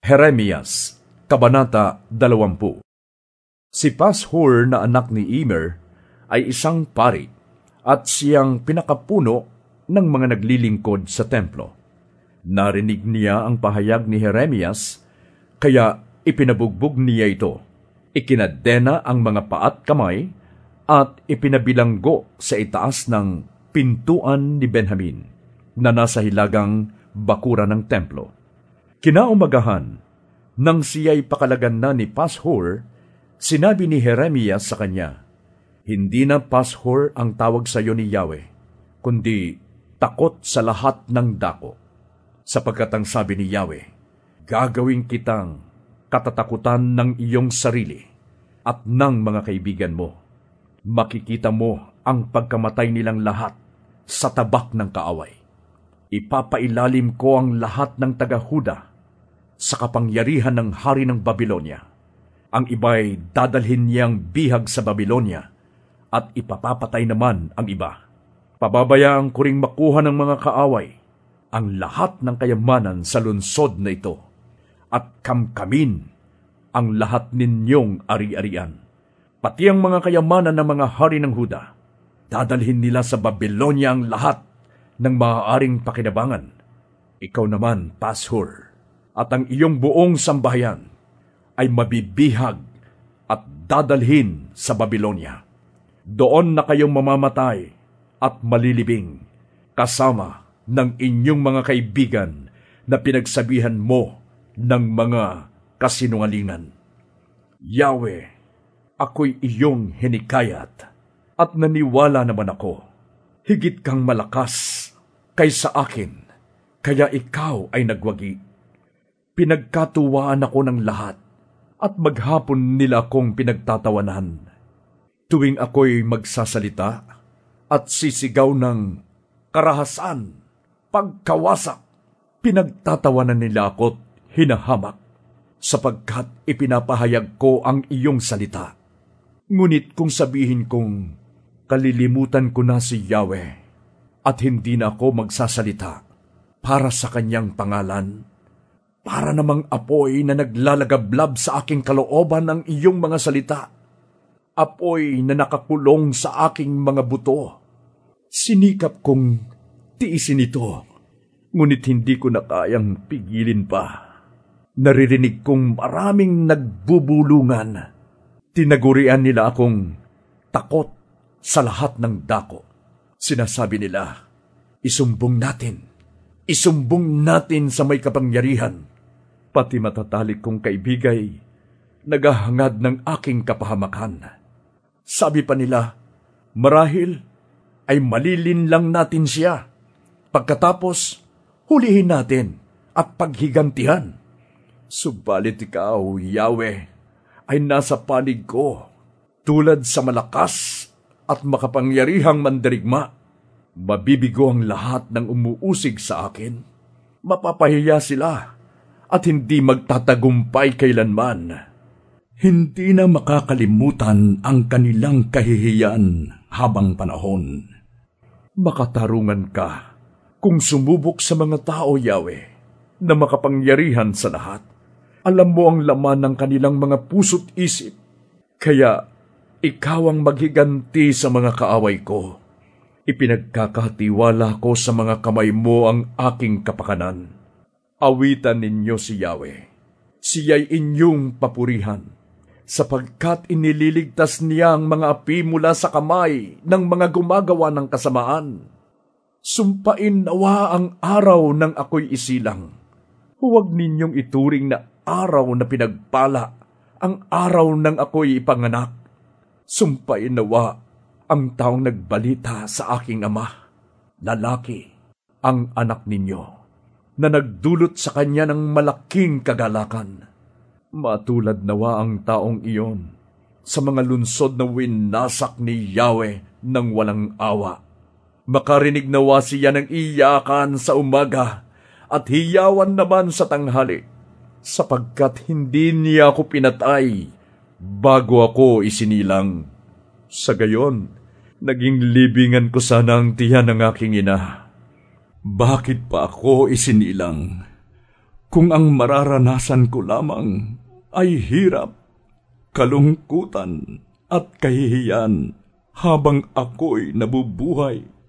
Jeremias, Kabanata 20. Si Pashur na anak ni Immer ay isang pari at siyang pinakapuno ng mga naglilingkod sa templo. Narinig niya ang pahayag ni Jeremias, kaya ipinabugbog niya ito. Ikinadena ang mga paat kamay at ipinabilanggo sa itaas ng pintuan ni Benjamin na nasa hilagang bakura ng templo. Kinaumagahan, nang siya'y pakalagan na ni Pashur, sinabi ni Jeremias sa kanya, "Hindi na Pashur ang tawag sa iyo ni Yahweh, kundi takot sa lahat ng dako. Sapagkat ang sabi ni Yahweh, gagawin kitang katatakutan ng iyong sarili at ng mga kaibigan mo. Makikita mo ang pagkamatay nilang lahat sa tabak ng kaaway. Ipapailalim ko ang lahat ng taga-Huda sa kapangyarihan ng hari ng Babilonya. Ang iba'y dadalhin niyang bihag sa Babilonya at ipapapatay naman ang iba. Pababayaan ko ring makuha ng mga kaaway ang lahat ng kayamanan sa lungsod na ito at kamkamin ang lahat ninyong ari-arian. Pati ang mga kayamanan ng mga hari ng Huda, dadalhin nila sa Babilonya ang lahat ng maaaring pakinabangan. Ikaw naman, Pashur, at ang iyong buong sambahayan ay mabibihag at dadalhin sa Babilonya. Doon na kayong mamamatay at malilibing, kasama ng inyong mga kaibigan na pinagsabihan mo ng mga kasinungalingan. Yahweh, ako'y iyong hinikayat at naniwala naman ako. Higit kang malakas kaysa akin, kaya ikaw ay nagwagi. Pinagkatuwaan ako ng lahat at maghapon nila akong pinagtatawanan. Tuwing ako'y magsasalita at sisigaw ng karahasan, pagkawasak, pinagtatawanan nila ako't hinahamak, sapagkat ipinapahayag ko ang iyong salita. Ngunit kung sabihin kong kalilimutan ko na si Yahweh at hindi na ako magsasalita para sa kanyang pangalan, para namang apoy na naglalagablab sa aking kalooban ang iyong mga salita, apoy na nakakulong sa aking mga buto. Sinikap kong tiisin ito, ngunit hindi ko na kayang pigilin pa. Naririnig kong maraming nagbubulungan. Tinagurian nila akong takot sa lahat ng dako. Sinasabi nila, isumbong natin sa may kapangyarihan. Pati matatalik kong kaibigay, naghahangad ng aking kapahamakan. Sabi pa nila, marahil ay malilin lang natin siya. Pagkatapos, hulihin natin at paghigantihan. Subalit ikaw, Yahweh, ay nasa panig ko, tulad sa malakas at makapangyarihang mandirigma. Mabibigo ang lahat ng umuusig sa akin. Mapapahiya sila at hindi magtatagumpay kailanman. Hindi na makakalimutan ang kanilang kahihiyan habang panahon. Makatarungan ka kung sumubok sa mga tao, Yahweh, na makapangyarihan sa lahat. Alam mo ang laman ng kanilang mga puso't isip, kaya ikaw ang maghiganti sa mga kaaway ko. Ipinagkakatiwala ko sa mga kamay mo ang aking kapakanan. Awitan ninyo si Yahweh. Siya'y inyong papurihan, sapagkat inililigtas niya ang mga api mula sa kamay ng mga gumagawa ng kasamaan. Sumpain nawa ang araw ng ako'y isilang. Huwag ninyong ituring na araw na pinagpala ang araw ng ako'y ipanganak. Sumpain nawa ang taong nagbalita sa aking ama, lalaki ang anak ninyo, na nagdulot sa kanya ng malaking kagalakan. Matulad nawa ang taong iyon sa mga lunsod na winasak ni Yahweh ng walang awa. Makarinig nawa siya ng iyakan sa umaga at hiyawan naman sa tanghali, sapagkat hindi niya ako pinatay bago ako isinilang. Sa gayon, naging libingan ko sana ang tiyan ng aking ina. Bakit pa ako isinilang? Kung ang mararanasan ko lamang ay hirap, kalungkutan at kahihiyan habang ako'y nabubuhay.